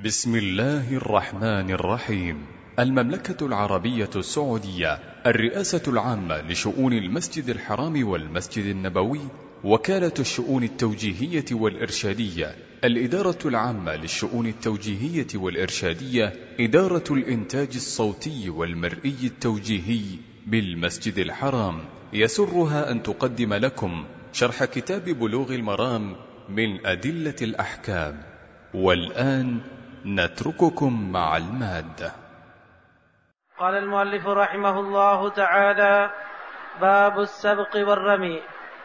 بسم الله الرحمن الرحيم. المملكة العربية السعودية، الرئاسة العامة لشؤون المسجد الحرام والمسجد النبوي، وكالة الشؤون التوجيهية والإرشادية، الإدارة العامة للشؤون التوجيهية والإرشادية، إدارة الإنتاج الصوتي والمرئي التوجيهي بالمسجد الحرام، يسرها أن تقدم لكم شرح كتاب بلوغ المرام من أدلة الأحكام. والآن نترككم مع المادة. قال المؤلف رحمه الله تعالى: باب السبق والرمي.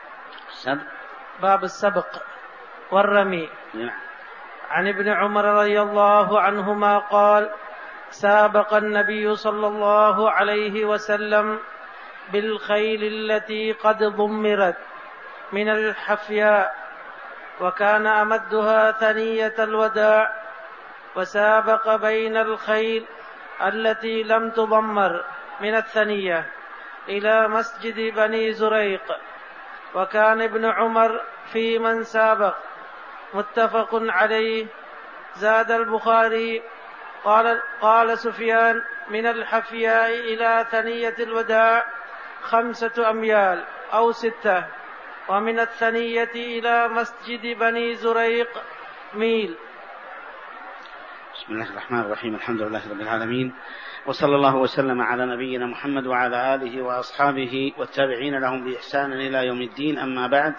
باب السبق والرمي. عن ابن عمر رضي الله عنهما قال: سابق النبي صلى الله عليه وسلم بالخيل التي قد ضمرت من الحفياء، وكان أمدها ثنية الوداع، وسابق بين الخيل التي لم تضمر من الثنية إلى مسجد بني زريق، وكان ابن عمر في من سابق. متفق عليه. زاد البخاري: قال سفيان: من الحفياء إلى ثنية الوداع 5 أميال أو 6، ومن الثنية إلى مسجد بني زريق ميل. بسم الله الرحمن الرحيم. الحمد لله رب العالمين، وصلى الله وسلم على نبينا محمد وعلى آله وأصحابه والتابعين لهم بإحسان إلى يوم الدين. أما بعد،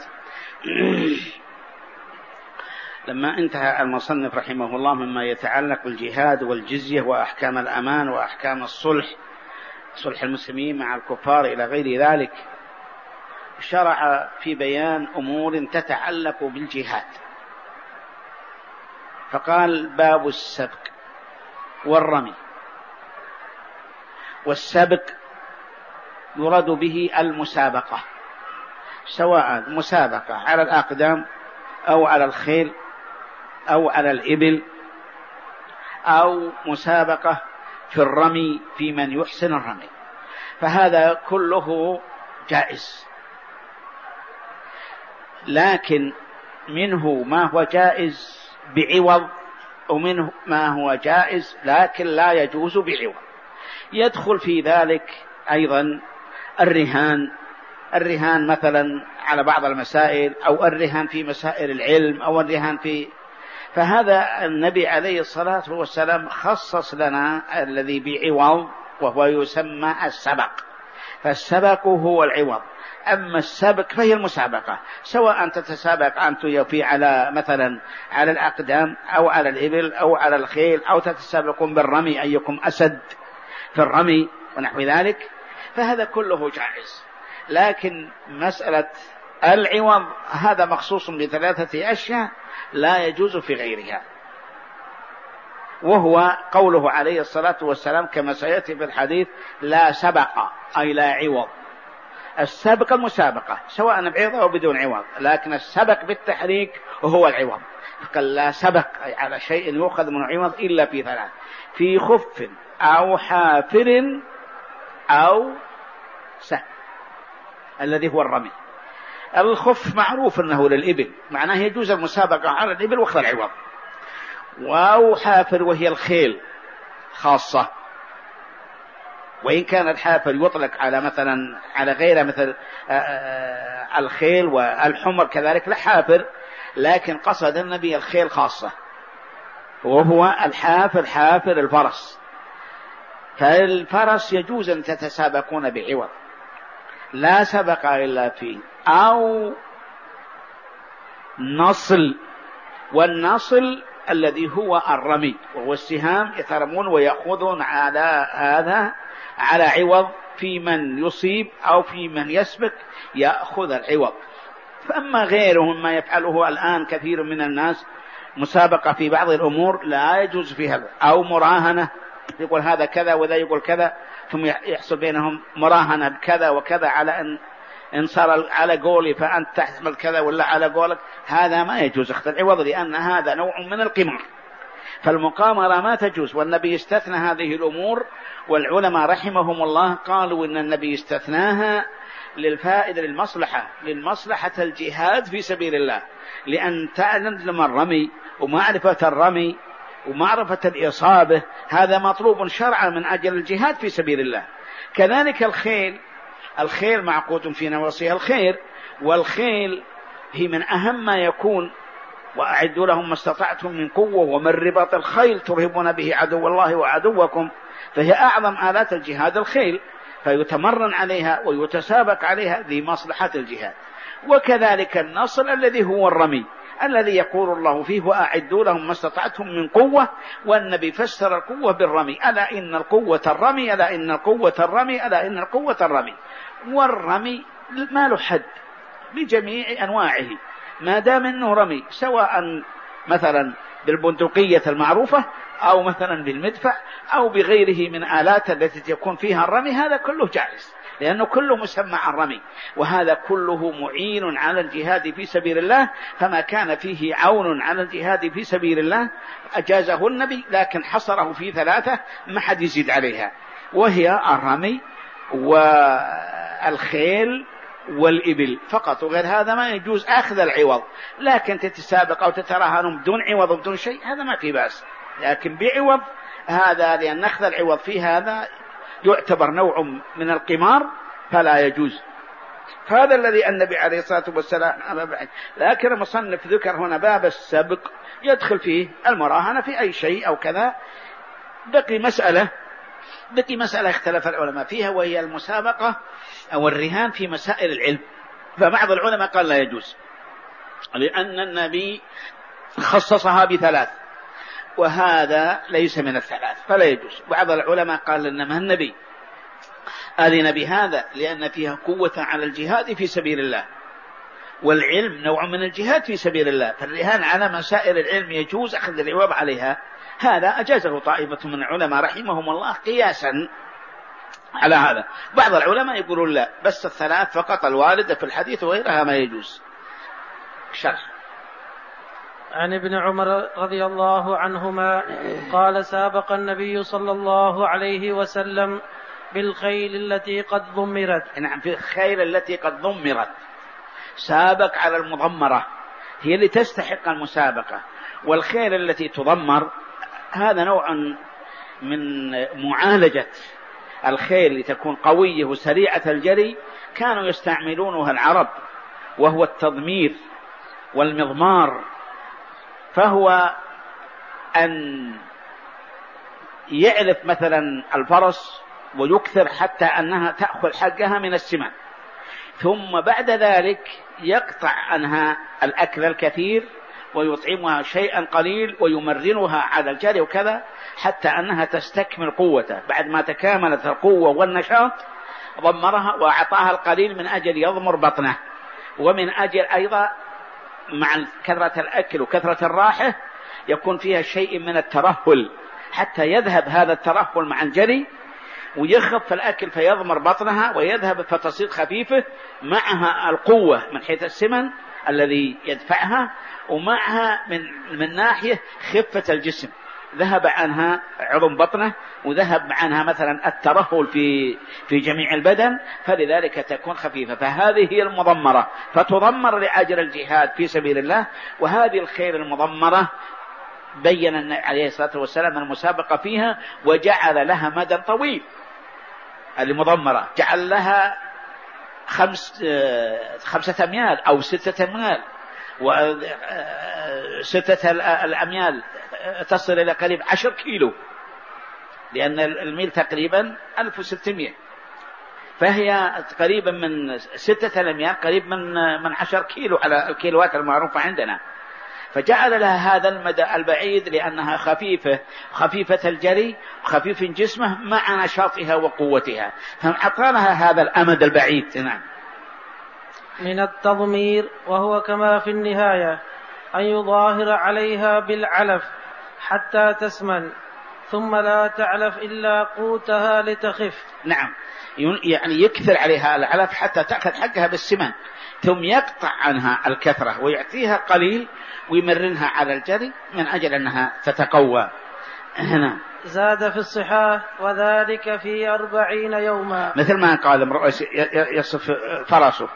لما انتهى المصنف رحمه الله مما يتعلق بالجهاد والجزية وأحكام الأمان وأحكام الصلح، صلح المسلمين مع الكفار إلى غير ذلك، شرع في بيان أمور تتعلق بالجهاد، فقال: باب السبق والرمي. والسبق يراد به المسابقة، سواء مسابقة على الأقدام أو على الخيل أو على الإبل، أو مسابقة في الرمي في من يحسن الرمي، فهذا كله جائز. لكن منه ما هو جائز بعوض، ومنه ما هو جائز لكن لا يجوز بعوض. يدخل في ذلك أيضا الرهان مثلا على بعض المسائل، أو الرهان في مسائل العلم، أو الرهان في، فهذا النبي عليه الصلاة والسلام خصص لنا الذي بعوض، وهو يسمى السبق. فالسبق هو العوض. أما السبق فهي المسابقة، سواء تتسابق أنت في على مثلا على الأقدام أو على الإبل أو على الخيل، أو تتسابقون بالرمي أيكم أسد في الرمي ونحو ذلك، فهذا كله جائز. لكن مسألة العوض هذا مخصوص ب3 أشياء لا يجوز في غيرها، وهو قوله عليه الصلاة والسلام كما سيأتي في الحديث: لا سبق أي لا عوض. السبق المسابقة سواء بعوض أو بدون عوض، لكن السبق بالتحريك وهو العوض. قال: لا سبق أي على شيء يؤخذ من عوض إلا في 3: في خف أو حافر أو سهم، الذي هو الرمي. الخف معروف أنه للإبل، معناه يجوز المسابقة على الإبل وأخذ العوض. أو حافر وهي الخيل خاصة، وإن كان الحافر يطلق على مثلا على غيره مثل الخيل والحمر كذلك لحافر، لكن قصد النبي الخيل خاصة، وهو الحافر حافر الفرس. فالفرس يجوز أن تتسابقون بعوض، لا سبق إلا فيه. أو نصل، والنصل الذي هو الرمي، وهو السهام يترمون ويأخذون على هذا على عوض، في من يصيب أو في من يسبق يأخذ العوض. فأما غيره مما يفعله الآن كثير من الناس، مسابقة في بعض الأمور لا يجوز فيها، أو مراهنة، يقول هذا كذا وذا يقول كذا، ثم يحصل بينهم مراهنة بكذا وكذا على إن صار على قولي فأنت تحمل كذا ولا على قولك، هذا ما يجوز أخذ العوض، لأن هذا نوع من القمار. فالمقامرة ما تجوز، والنبي استثنى هذه الأمور، والعلماء رحمهم الله قالوا إن النبي استثناها للفائدة، للمصلحة الجهاد في سبيل الله، لأن تعلم الرمي ومعرفة الرمي ومعرفة الإصابة، هذا مطلوب شرعا من أجل الجهاد في سبيل الله. كذلك الخيل معقود في نواصيها الخير، والخيل هي من أهم ما يكون. وأعدوا لهم ما استطعتم من قوة ومن رباط الخيل ترهبون به عدو الله وعدوكم، فهي أعظم آلات الجهاد الخيل، فيتمرن عليها ويتسابق عليها لمصلحة الجهاد. وكذلك النصر الذي هو الرمي، الذي يقول الله فيه وأعدوا لهم ما استطعتم من قوة، والنبي فسر القوة بالرمي: ألا إن القوة الرمي، ألا إن القوة الرمي، ألا إن القوة الرمي. والرمي ما له حد بجميع أنواعه، ما دام أنه رمي، سواء مثلا بالبندقية المعروفة أو مثلا بالمدفع أو بغيره من آلات التي تكون فيها الرمي، هذا كله جائز، لأنه كله مسمى الرمي، وهذا كله معين على الجهاد في سبيل الله. فما كان فيه عون على الجهاد في سبيل الله أجازه النبي، لكن حصره في 3 ما حد يزيد عليها، وهي الرمي والخيل والإبل فقط، وغير هذا ما يجوز أخذ العوض. لكن تتسابق أو تتراهن بدون عوض وبدون شيء، هذا ما في بأس، لكن بعوض هذا، لأن أخذ العوض في هذا يعتبر نوع من القمار فلا يجوز. هذا الذي النبي عليه الصلاة والسلام أمر. لكن المصنف ذكر هنا باب السبق يدخل فيه المراهنة في أي شيء أو كذا. بقي مسألة اختلف العلماء فيها، وهي المسابقة أو الرهان في مسائل العلم. فبعض العلماء قال لا يجوز، لأن النبي خصصها ب3، وهذا ليس من ال3 فلا يجوز. بعض العلماء قال إنما النبي أذن بهذا لأن فيها قوة على الجهاد في سبيل الله، والعلم نوع من الجهاد في سبيل الله، فالرهان على مسائل العلم يجوز أخذ العوض عليها. هذا أجازه طائفة من العلماء رحمهم الله قياسا على هذا. بعض العلماء يقولون لا، بس ال3 فقط الواردة في الحديث وغيرها ما يجوز. شرح. عن ابن عمر رضي الله عنهما قال: سابق النبي صلى الله عليه وسلم بالخيل التي قد ضمرت. نعم، في الخيل التي قد ضمرت، سابق على المضمرة، هي اللي تستحق المسابقة. والخيل التي تضمر هذا نوع من معالجة الخيل لتكون قوية وسريعة الجري، كانوا يستعملونها العرب، وهو التضمير والمضمار، فهو أن يعلف مثلا الفرس ويكثر حتى أنها تأخذ حقها من السمان، ثم بعد ذلك يقطع عنها الأكل الكثير ويطعمها شيئا قليل ويمرنها على الجري وكذا حتى أنها تستكمل قوته. بعد ما تكاملت القوة والنشاط ضمرها وأعطاها القليل من أجل يضمر بطنه، ومن أجل أيضا مع كثرة الأكل وكثرة الراحة يكون فيها شيء من الترهل حتى يذهب هذا الترهل مع الجري ويخف الأكل فيضمر بطنها ويذهب فتصير خفيفة، معها القوة من حيث السمن الذي يدفعها، ومعها من ناحية خفة الجسم، ذهب عنها عظم بطنه وذهب عنها مثلا الترهل في جميع البدن، فلذلك تكون خفيفة. فهذه هي المضمرة، فتضمر لأجل الجهاد في سبيل الله. وهذه الخيل المضمرة بين عليه الصلاة والسلام المسابقة فيها، وجعل لها مدى طويل. المضمرة جعل لها 5 أميال أو 6 أميال، و6 الأميال تصل إلى قريب 10 كيلو، لأن الميل تقريبا 1600، فهي قريبا من 6 الأميال قريب من 10 كيلو على الكيلوات المعروفة عندنا. فجعل لها هذا المدى البعيد لأنها خفيفة الجري وخفيف جسمه مع نشاطها وقوتها، فأعطانها هذا الأمد البعيد. نعم. من التضمير، وهو كما في النهاية أن يظاهر عليها بالعلف حتى تسمن، ثم لا تعلف إلا قوتها لتخف. نعم، يعني يكثر عليها العلف حتى تأخذ حقها بالسمن، ثم يقطع عنها الكثرة ويعطيها قليل ويمرنها على الجري من أجل أنها تتقوى. هنا زاد في الصحاح: وذلك في 40 يوما، مثل ما قال امرؤ يصف فرسه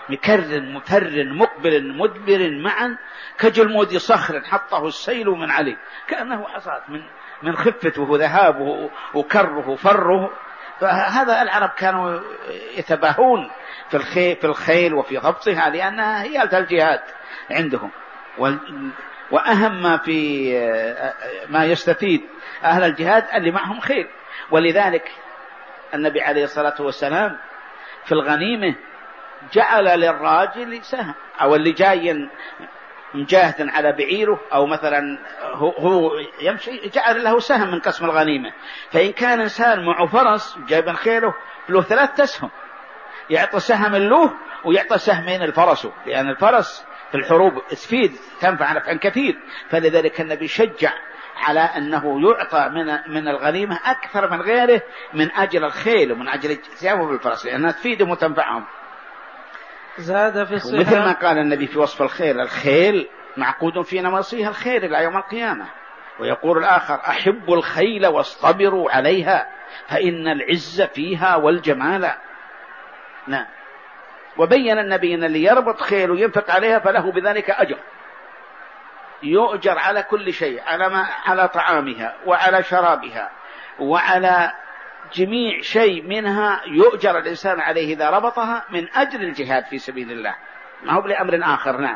مكر مفر مقبل مدبر معا كجلمود صخر حطه السيل من عليه، كأنه حصاد من خفته وذهابه وكره فره. فهذا العرب كانوا يتباهون في الخيل وفي ضبطها، لأنها هي الجهاد عندهم. وأهم ما يستفيد أهل الجهاد اللي معهم خيل. ولذلك النبي عليه الصلاة والسلام في الغنيمة جعل للراجل سهم، أو اللي جاي مجاهد على بعيره أو مثلا هو يمشي جعل له سهم من قسم الغنيمة. فإن كان إنسان معه فرس جايب خيله له 3 أسهم، يعطي سهم له ويعطي سهمين الفرس، لأن الفرس في الحروب تفيد تنفع نفعا كثير. فلذلك النبي شجع على أنه يعطى من الغنيمة أكثر من غيره من أجل الخيل ومن أجل اجتيابه بالفرس، لأنها تفيدهم وتنفعهم. زاد في الصحة مثل ما قال النبي في وصف الخيل معقود في نواصيها الخير إلى يوم القيامة. ويقول الآخر أحب الخيل واصطبروا عليها فإن العز فيها والجمال. نعم. وبين النبي أن اللي يربط خيل وينفق عليها فله بذلك أجر، يؤجر على كل شيء، على طعامها وعلى شرابها وعلى جميع شيء منها يؤجر الإنسان عليه إذا ربطها من أجل الجهاد في سبيل الله، ما هو لأمر آخر. نعم.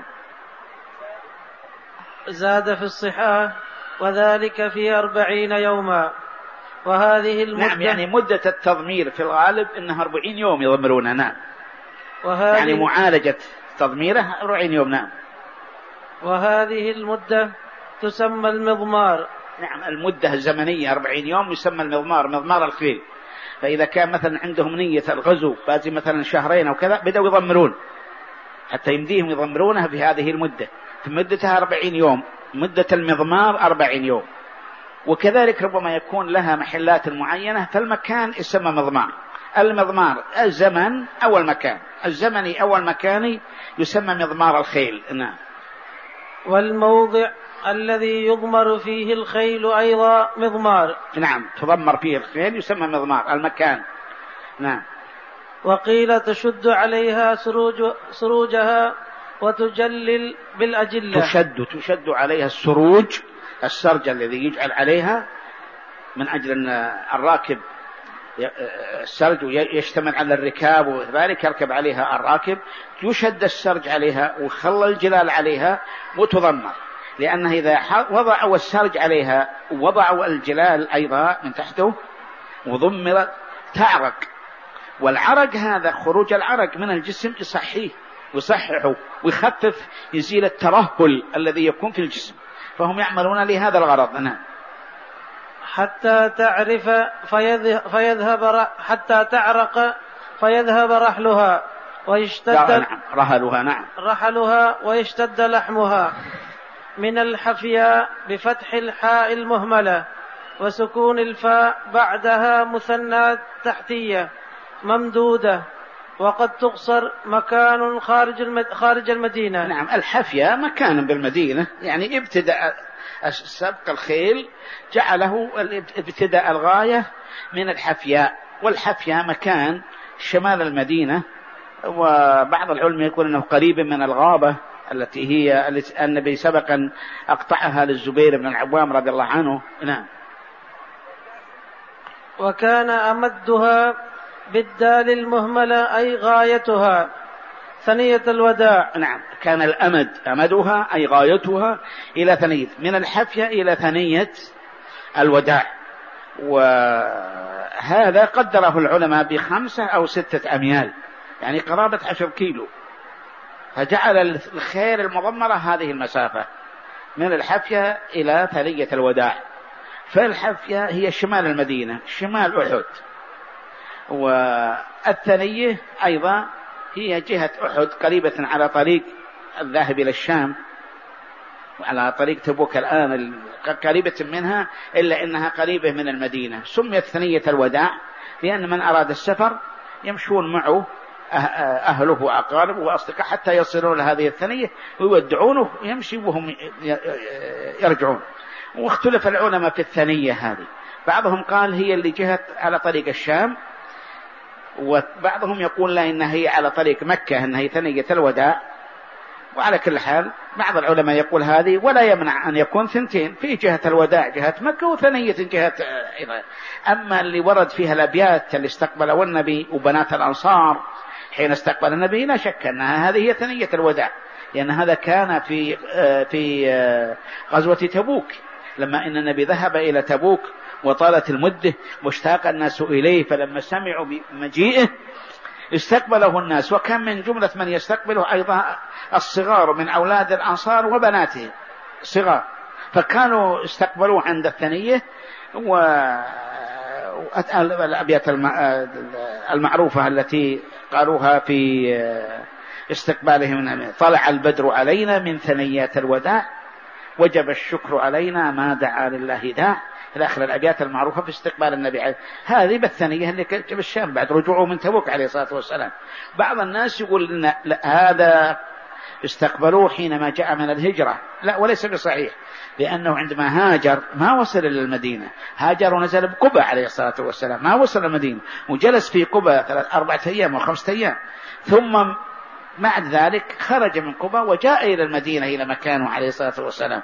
زاد في الصحة وذلك في 40 يوما. وهذه المدة نعم، يعني مدة التضمير في الغالب إنها 40 يوم يضمرونها. نعم، يعني معالجة تضميره 40 يوم. نعم. وهذه المدة تسمى المضمار. نعم، المدة الزمنية 40 يوم يسمى المضمار، مضمار الخيل. فإذا كان مثلا عندهم نية الغزو باقي مثلا 2 شهرين أو كذا بدأوا يضمرون حتى يمديهم يضمرونها في هذه المدة، في مدتها 40 يوم، مدة المضمار 40 يوم. وكذلك ربما يكون لها محلات معينة، فالمكان يسمى مضمار. المضمار الزمن أو المكان، الزمني أو المكاني يسمى مضمار الخيل. نعم. والموضع الذي يضمر فيه الخيل أيضا مضمار. نعم، تضمر فيه الخيل يسمى مضمار المكان. نعم. وقيل تشد عليها سروجها وتجلل بالأجلة. تشد عليها السرج الذي يجعل عليها من أجل أن الراكب السرج يشتمل على الركاب وذلك يركب عليها الراكب، يشد السرج عليها وخلى الجلال عليها وتضمر، لأنه إذا وضعوا السرج عليها ووضعوا الجلال أيضا من تحته وضمر تعرق. والعرق هذا خروج العرق من الجسم يصحيه ويصححه ويخفف، يزيل الترهل الذي يكون في الجسم، فهم يعملون لهذا الغرض. نعم. حتى تعرف حتى تعرق فيذهب رحلها ويشتد رحلها. نعم، رحلها ويشتد لحمها. من الحفياء بفتح الحاء المهملة وسكون الفاء بعدها مثنى تحتية ممدودة، وقد تقصر مكان خارج المدينة. نعم، الحفياء مكان بالمدينة، يعني ابتدأ سبق الخيل جعله ابتداء الغاية من الحفياء، والحفياء مكان شمال المدينة. وبعض العلماء يقول أنه قريب من الغابة التي هي النبي سبقا أقطعها للزبير بن العوام رضي الله عنه. نعم. وكان أمدها بالدال المهملة أي غايتها ثنية الوداع. نعم، كان أمدها أي غايتها إلى ثنية، من الحفية إلى ثنية الوداع. وهذا قدره العلماء ب5 أو 6 أميال، يعني قرابة 10 كيلو. فجعل الخيل المضمرة هذه المسافة من الحفية إلى ثنية الوداع. فالحفية هي شمال المدينة، شمال أحد، والثنية أيضا هي جهة أحد قريبة على طريق الذاهب إلى الشام وعلى طريق تبوك الآن قريبة منها، إلا إنها قريبة من المدينة. سميت ثنية الوداع لأن من أراد السفر يمشون معه أهله وأقاربه وأصدقاء حتى يصلون لهذه الثنية ويودعونه ويمشي وهم يرجعون. واختلف العلماء في الثنية هذه، بعضهم قال هي اللي جهت على طريق الشام وبعضهم يقول لا إنها هي على طريق مكة، إنها هي ثنية الوداع. وعلى كل حال بعض العلماء يقول هذه، ولا يمنع أن يكون ثنتين، في جهة الوداع جهة مكة وثنية جهة أما اللي ورد فيها الأبيات اللي استقبله النبي وبنات الأنصار حين استقبل النبي لا شك أنها هذه هي ثنية الوداع، لأن هذا كان في غزوة تبوك، لما إن النبي ذهب إلى تبوك وطالت المدة واشتاق الناس إليه، فلما سمعوا بمجيئه استقبله الناس، وكان من جملة من يستقبله أيضا الصغار من أولاد الأنصار وبناتهم صغار، فكانوا استقبلوه عند الثنية. والأبيات المعروفة التي قالوها في استقبالهم: طلع البدر علينا من ثنيات الوداع، وجب الشكر علينا ما دعا لله داع، إلى آخر الأبيات المعروفة في استقبال النبي عليه. هذه بالثنية اللي كانت بالشام بعد رجوعه من تبوك عليه الصلاة والسلام. بعض الناس يقول إن هذا استقبلوه حينما جاء من الهجرة، لا، وليس بصحيح، لأنه عندما هاجر ما وصل إلى المدينة، هاجر ونزل بقبة عليه الصلاة والسلام، ما وصل المدينة، وجلس في قبة 4 أيام و5 أيام، ثم بعد ذلك خرج من قبة وجاء إلى المدينة إلى مكانه عليه الصلاة والسلام.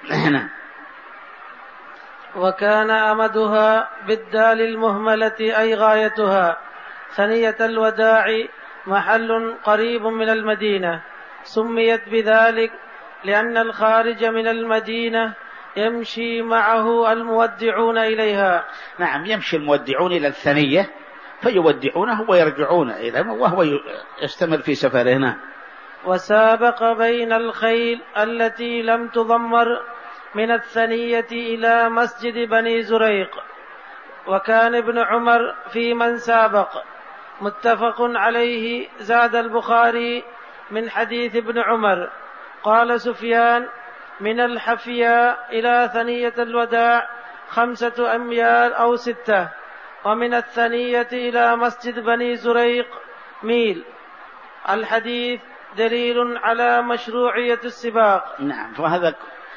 وكان أمدها بالدال المهملة أي غايتها. ثنية الوداع محل قريب من المدينة، سميت بذلك لأن الخارج من المدينة يمشي معه المودعون إليها. نعم، يمشي المودعون إلى الثنية فيودعونه ويرجعون إليه وهو يستمر في سفره. وسابق بين الخيل التي لم تضمر من الثنية إلى مسجد بني زريق، وكان ابن عمر في من سابق. متفق عليه. زاد البخاري من حديث ابن عمر قال سفيان: من الحفياء إلى ثنية الوداع 5 أميال أو 6، ومن الثنية إلى مسجد بني زريق ميل. الحديث دليل على مشروعية السباق. نعم، وهذا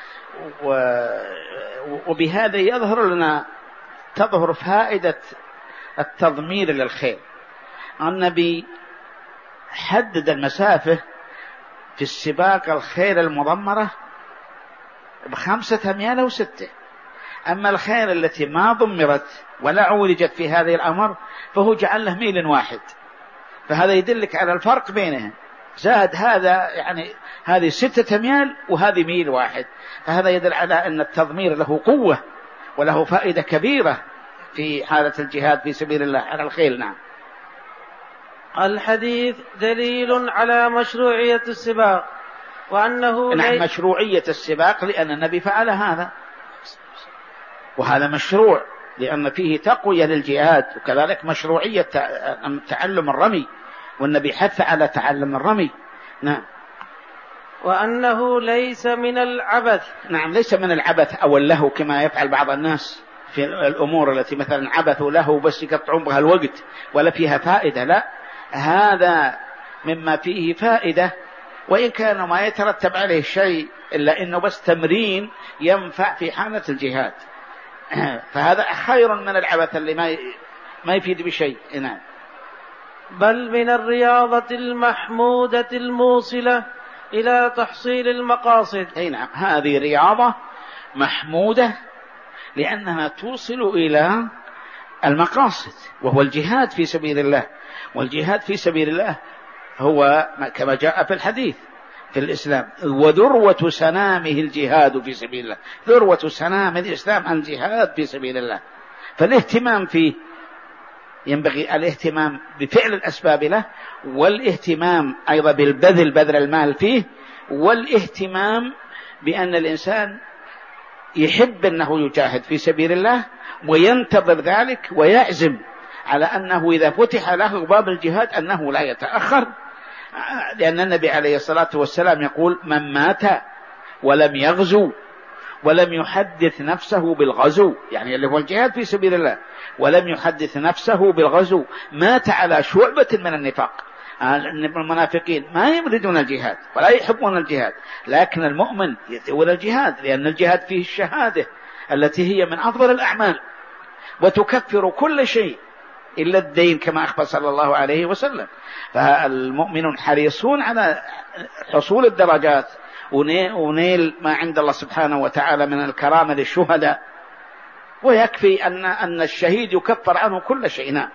وبهذا يظهر لنا تظهر فائدة التضمير للخيل. النبي حدد المسافة في السباق الخيل المضمرة 5 أميال أو 6، أما الخيل التي ما ضمرت ولا عولجت في هذه الأمر فهو جعل له ميل واحد، فهذا يدلك على الفرق بينهم. زاد هذا يعني هذه 6 أميال وهذه ميل واحد، فهذا يدل على أن التضمير له قوة وله فائدة كبيرة في حالة الجهاد في سبيل الله على الخيل. نعم. الحديث دليل على مشروعية السباق، وأنه نعم، مشروعية السباق لأن النبي فعل هذا، وهذا مشروع لأن فيه تقوية للجهاد، وكذلك مشروعية تعلم الرمي، والنبي حث على تعلم الرمي. نعم. وأنه ليس من العبث. نعم، ليس من العبث أو اللهو كما يفعل بعض الناس في الأمور التي مثلا عبثوا له بس يقطعون بها الوقت ولا فيها فائدة، لا، هذا مما فيه فائدة، وإن كان ما يترتب عليه شيء إلا إنه بس تمرين ينفع في حالة الجهاد، فهذا خير من العبث اللي ما يفيد بشيء. نعم. بل من الرياضة المحمودة الموصلة إلى تحصيل المقاصد. أي نعم، هذه رياضة محمودة لأنها توصل إلى المقاصد، وهو الجهاد في سبيل الله. والجهاد في سبيل الله هو كما جاء في الحديث في الإسلام: وذروة سنامه الجهاد في سبيل الله. ذروة سنام الإسلام الجهاد في سبيل الله، فالاهتمام فيه ينبغي الاهتمام بفعل الأسباب له، والاهتمام أيضا بذل المال فيه، والاهتمام بأن الإنسان يحب أنه يجاهد في سبيل الله وينتظر ذلك ويعزم على أنه إذا فتح له باب الجهاد أنه لا يتأخر، لأن النبي عليه الصلاة والسلام يقول: من مات ولم يغزو ولم يحدث نفسه بالغزو، يعني اللي هو الجهاد في سبيل الله، ولم يحدث نفسه بالغزو مات على شعبة من النفاق. المنافقين ما يريدون الجهاد ولا يحبون الجهاد، لكن المؤمن يثور الجهاد، لأن الجهاد فيه الشهادة التي هي من أفضل الأعمال وتكفر كل شيء إلا الدين كما أخبر صلى الله عليه وسلم. فالمؤمنون حريصون على حصول الدرجات ونيل ما عند الله سبحانه وتعالى من الكرامة للشهداء، ويكفي أن الشهيد يكفر عنه كل شيء.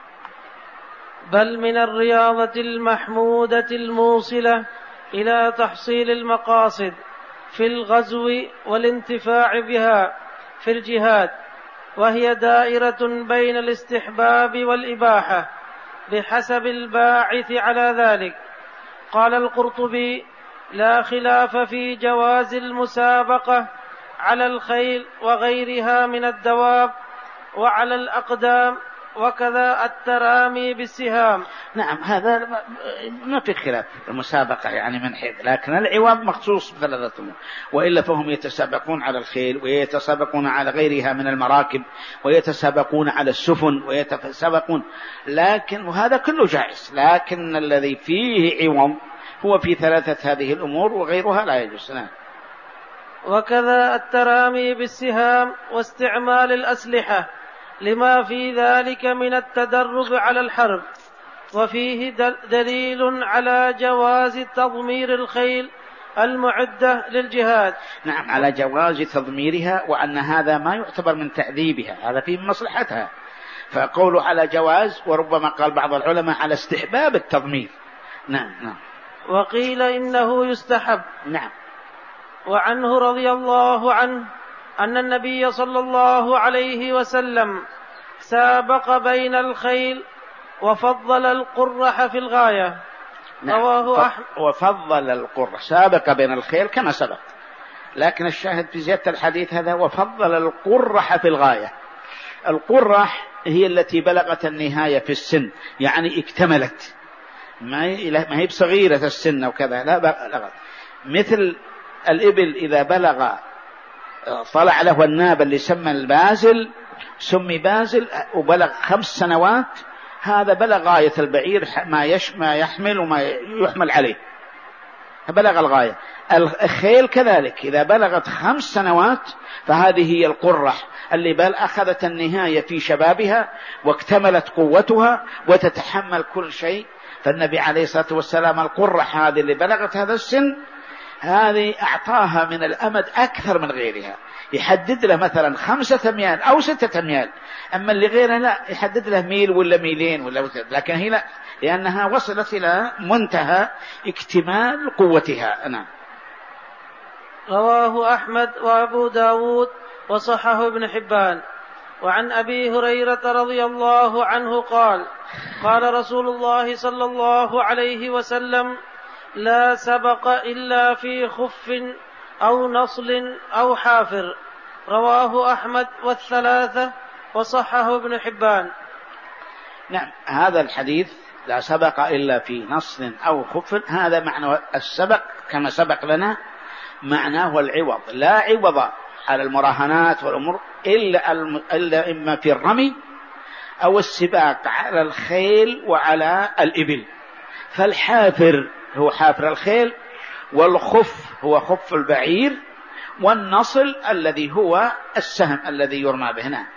بل من الرياضة المحمودة الموصلة إلى تحصيل المقاصد في الغزو والانتفاع بها في الجهاد، وهي دائرة بين الاستحباب والإباحة بحسب الباعث على ذلك. قال القرطبي: لا خلاف في جواز المسابقة على الخيل وغيرها من الدواب وعلى الأقدام، وكذا الترامي بالسهام. نعم، هذا ما في خلاف المسابقة يعني من حيث، لكن العوض مخصوص بثلاثة أمور، وإلا فهم يتسابقون على الخيل ويتسابقون على غيرها من المراكب ويتسابقون على السفن ويتسابقون، لكن وهذا كله جائز، لكن الذي فيه عوض هو في ثلاثة هذه الأمور وغيرها لا يجوز. وكذا الترامي بالسهام واستعمال الأسلحة لما في ذلك من التدرب على الحرب، وفيه دليل على جواز تضمير الخيل المعدة للجهاد. نعم، على جواز تضميرها، وأن هذا ما يعتبر من تأديبها، هذا فيه مصلحتها، فقوله على جواز، وربما قال بعض العلماء على استحباب التضمير. نعم. وقيل إنه يستحب. نعم. وعنه رضي الله عنه أن النبي صلى الله عليه وسلم سابق بين الخيل وفضل القرح في الغاية. نعم. وفضل القرح، سابق بين الخيل كما سبق، لكن الشاهد في زيادة الحديث هذا وفضل القرح في الغاية. القرح هي التي بلغت النهاية في السن، يعني اكتملت، ما هي بصغيرة السن وكذا، لا بلغت، مثل الإبل إذا بلغ طلع له الناب اللي سمى البازل، سمي بازل، وبلغ 5 سنوات، هذا بلغ غاية البعير، ما يحمل وما يحمل عليه، بلغ الغاية. الخيل كذلك إذا بلغت 5 سنوات فهذه هي القرح اللي أخذت النهاية في شبابها واكتملت قوتها وتتحمل كل شيء. فالنبي عليه الصلاة والسلام القرح هذه اللي بلغت هذا السن هذه أعطاها من الأمد أكثر من غيرها، يحدد له مثلا 5 أميال أو 6 أميال، أما اللي غيرها لا، يحدد له ميل ولا ميلين ولا، لكن هي لا، لأنها وصلت إلى منتهى اكتمال قوتها. نعم. رواه أحمد وأبو داود وصححه ابن حبان. وعن أبي هريرة رضي الله عنه قال: قال رسول الله صلى الله عليه وسلم: لا سبق إلا في خف أو نصل أو حافر. رواه أحمد والثلاثة وصححه ابن حبان. نعم، هذا الحديث لا سبق إلا في نصل أو خف، هذا معنى السبق كما سبق لنا، معناه العوض، لا عوض على المراهنات والأمور إلا إما في الرمي أو السباق على الخيل وعلى الإبل. فالحافر هو حافر الخيل، والخف هو خف البعير، والنصل الذي هو السهم الذي يرمى به. نعم.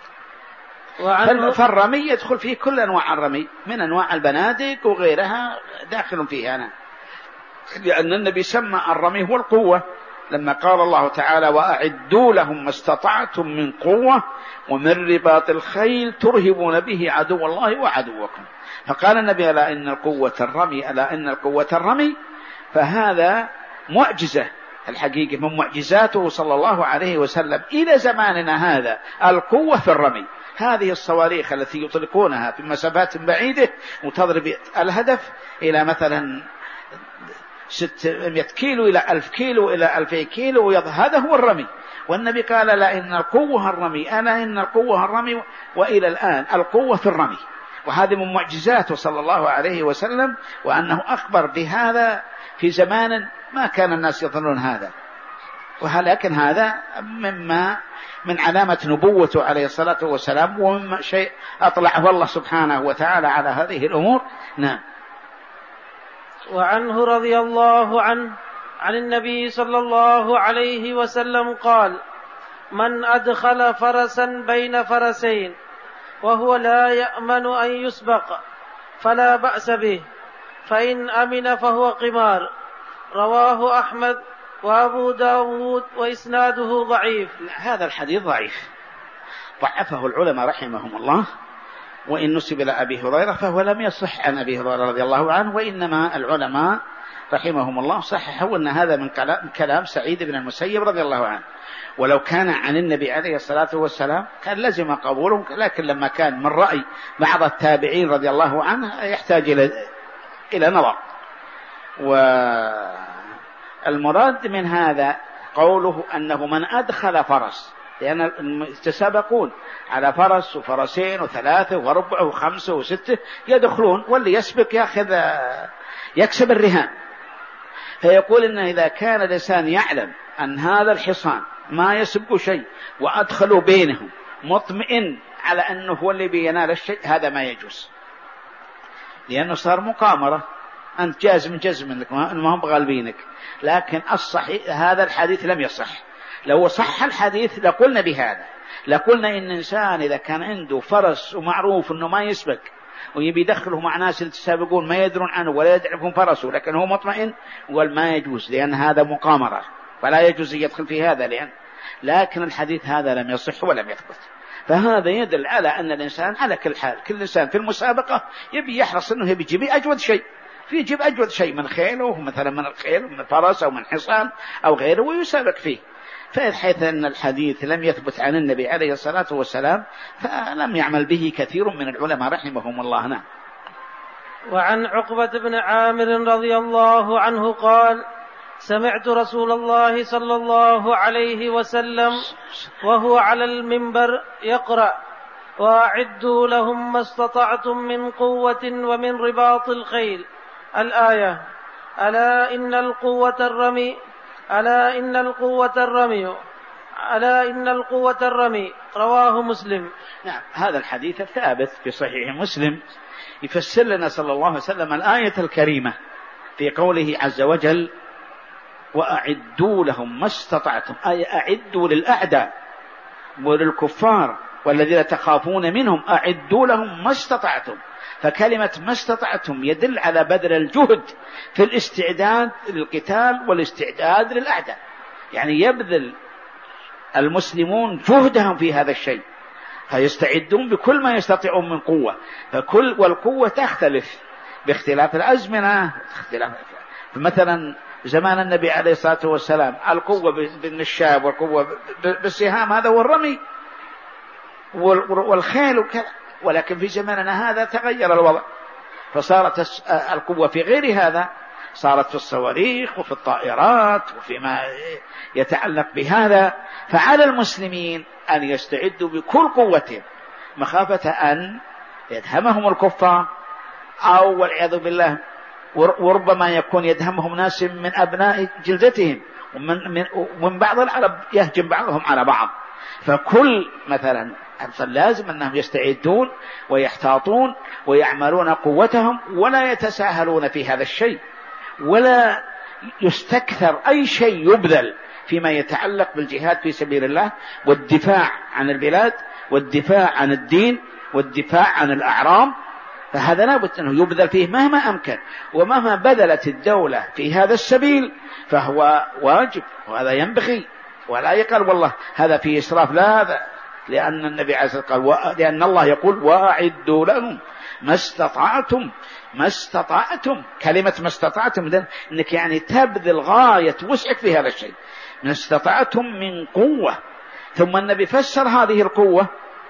فالرمي يدخل فيه كل أنواع الرمي من أنواع البنادق وغيرها داخل فيها. نعم. لأن النبي سمى الرمي هو القوة، لما قال الله تعالى: وأعدوا لهم ما استطعتم من قوة ومن رباط الخيل ترهبون به عدو الله وعدوكم. فقال النبي: ألا إن القوة الرمي، ألا إن القوة الرمي. فهذا معجزة الحقيقة من معجزاته صلى الله عليه وسلم إلى زماننا هذا، القوة في الرمي. هذه الصواريخ التي يطلقونها في مسافات بعيدة وتضرب الهدف إلى مثلا 600 كيلو إلى 1000 كيلو إلى 2000 كيلو، هذا هو الرمي. والنبي قال: لا إن القوة الرمي، ألا إن القوة الرمي. وإلى الآن القوة في الرمي، وهذه من معجزاته صلى الله عليه وسلم، وأنه أخبر بهذا في زمان ما كان الناس يظنون هذا، ولكن هذا من علامة نبوته عليه الصلاة والسلام، ومما شيء أطلعه الله سبحانه وتعالى على هذه الأمور. نعم. وعنه رضي الله عنه عن النبي صلى الله عليه وسلم قال: من أدخل فرسا بين فرسين وهو لا يأمن أن يسبق فلا بأس به، فإن أمن فهو قمار. رواه أحمد وأبو داود وإسناده ضعيف. هذا الحديث ضعيف، ضعفه العلماء رحمهم الله، وإن نسب إلى أبي هريرة فهو لم يصح عن أبي هريرة رضي الله عنه، وإنما العلماء رحمهم الله صححوا أن هذا من كلام سعيد بن المسيب رضي الله عنه، ولو كان عن النبي عليه الصلاة والسلام كان لزم قبوله، لكن لما كان من رأي بعض التابعين رضي الله عنه يحتاج إلى نظر. والمراد من هذا قوله أنه من أدخل فرس، لأن يتسابقون على فرس وفرسين وثلاثة وربع وخمسة وستة يدخلون، واللي يسبق يكسب الرهان. فيقول إن إذا كان الإنسان يعلم أن هذا الحصان ما يسبق شيء وأدخلوا بينهم مطمئن على أنه هو اللي بينال الشيء، هذا ما يجوز، لأنه صار مقامرة، أنت جازم لك ما هم بغالبينك. لكن الصحيح هذا الحديث لم يصح. لو صح الحديث لقلنا بهذا، لقلنا إن إنسان إذا كان عنده فرس ومعروف أنه ما يسبق ويبي يدخله مع ناس يتسابقون ما يدرون عنه ولا يدعفون فرسه لكن هو مطمئن، وقال ما يجوز لأن هذا مقامرة، فلا يجوز يدخل في هذا. لكن الحديث هذا لم يصح ولم يثبت. فهذا يدل على أن الإنسان على كل حال، كل إنسان في المسابقة يبي يحرص أنه يجيب أجود شيء، يجيب أجود شيء من خيله، مثلا من الخيل من فرس أو من حصان أو غيره، ويسابق فيه. فحيث أن الحديث لم يثبت عن النبي عليه الصلاة والسلام فلم يعمل به كثير من العلماء رحمهم الله. نعم. وعن عقبة بن عامر رضي الله عنه قال: سمعت رسول الله صلى الله عليه وسلم وهو على المنبر يقرأ: وأعدوا لهم ما استطعتم من قوة ومن رباط الخيل، الآية: ألا إن القوة الرمي، ألا إن القوة الرمي، ألا إن القوة الرمي. رواه مسلم. نعم، هذا الحديث الثابت في صحيح مسلم يفسر لنا صلى الله عليه وسلم الآية الكريمة في قوله عز وجل: وأعدوا لهم ما استطعتم، أي أعدوا للأعداء وللكفار والذين تخافون منهم، أعدوا لهم ما استطعتم. فكلمة ما استطعتم يدل على بذل الجهد في الاستعداد للقتال والاستعداد للأعداء، يعني يبذل المسلمون جهدهم في هذا الشيء، فيستعدون بكل ما يستطيعون من قوة. والقوة تختلف باختلاف الأزمنة، مثلا زمان النبي عليه الصلاة والسلام القوة بالنشاب والقوة بالسهام، هذا هو الرمي والخيل وكذا. ولكن في زماننا هذا تغير الوضع، فصارت القوة في غير هذا، صارت في الصواريخ وفي الطائرات وفيما يتعلق بهذا. فعلى المسلمين أن يستعدوا بكل قوتهم مخافة أن يدهمهم الكفار، أو والعياذ بالله وربما يكون يدهمهم ناس من أبناء جلدتهم ومن بعض العرب يهجم بعضهم على بعض. فكل مثلا لازم أنهم يستعدون ويحتاطون ويعملون قوتهم، ولا يتساهلون في هذا الشيء، ولا يستكثر أي شيء يبذل فيما يتعلق بالجهاد في سبيل الله والدفاع عن البلاد والدفاع عن الدين والدفاع عن الأعراض. فهذا لابد أنه يبذل فيه مهما أمكن، ومهما بذلت الدولة في هذا السبيل فهو واجب، وهذا ينبغي، ولا يقال والله هذا فيه إسراف، لا، هذا لأن النبي عليه الصلاة والسلام قال، لأن الله يقول: وأعدوا لهم ما استطعتم. ما استطعتم، كلمة ما استطعتم إنك يعني تبذل غاية وسعك في هذا الشيء. ما استطعتم من قوة. ثم النبي فسر هذه القوة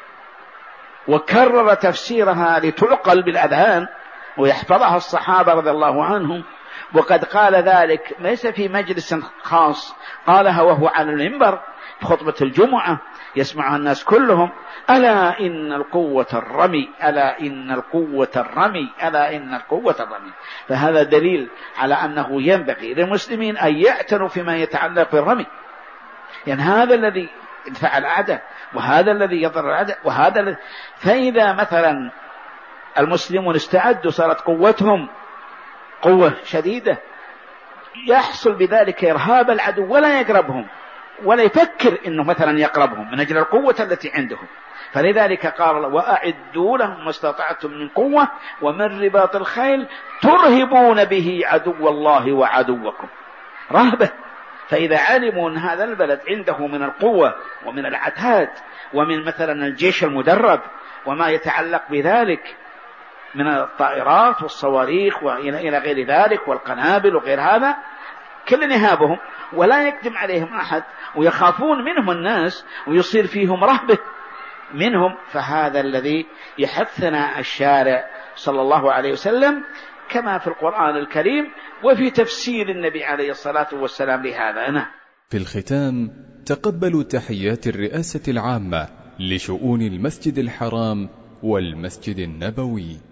وكرر تفسيرها لتعقل بالأذهان ويحفظها الصحابة رضي الله عنهم. وقد قال ذلك ليس في مجلس خاص، قالها وهو على المنبر في خطبة الجمعة يسمعها الناس كلهم: ألا إن القوة الرمي، ألا إن القوة الرمي، ألا إن القوة الرمي. فهذا دليل على أنه ينبغي للمسلمين أن يعتنوا فيما يتعلق بالرمي، يعني هذا الذي يدفع الأعداء، وهذا الذي يضر الأعداء، وهذا الذي. فإذا مثلا المسلمون استعدوا صارت قوتهم قوة شديدة، يحصل بذلك إرهاب العدو ولا يقربهم، ولا يفكر أنه مثلا يقربهم من أجل القوة التي عندهم. فلذلك قال الله وأعدوا لهم ما استطعتم من قوة ومن رباط الخيل ترهبون به عدو الله وعدوكم. رهبة. فإذا علموا أن هذا البلد عنده من القوة ومن العتاد ومن مثلا الجيش المدرب وما يتعلق بذلك من الطائرات والصواريخ وإلى غير ذلك والقنابل وغير هذا، كل نهابهم ولا يقدم عليهم أحد ويخافون منهم الناس ويصير فيهم رهبة منهم، فهذا الذي يحثنا الشارع صلى الله عليه وسلم كما في القرآن الكريم وفي تفسير النبي عليه الصلاة والسلام لهذا. في الختام تقبلوا تحيات الرئاسة العامة لشؤون المسجد الحرام والمسجد النبوي.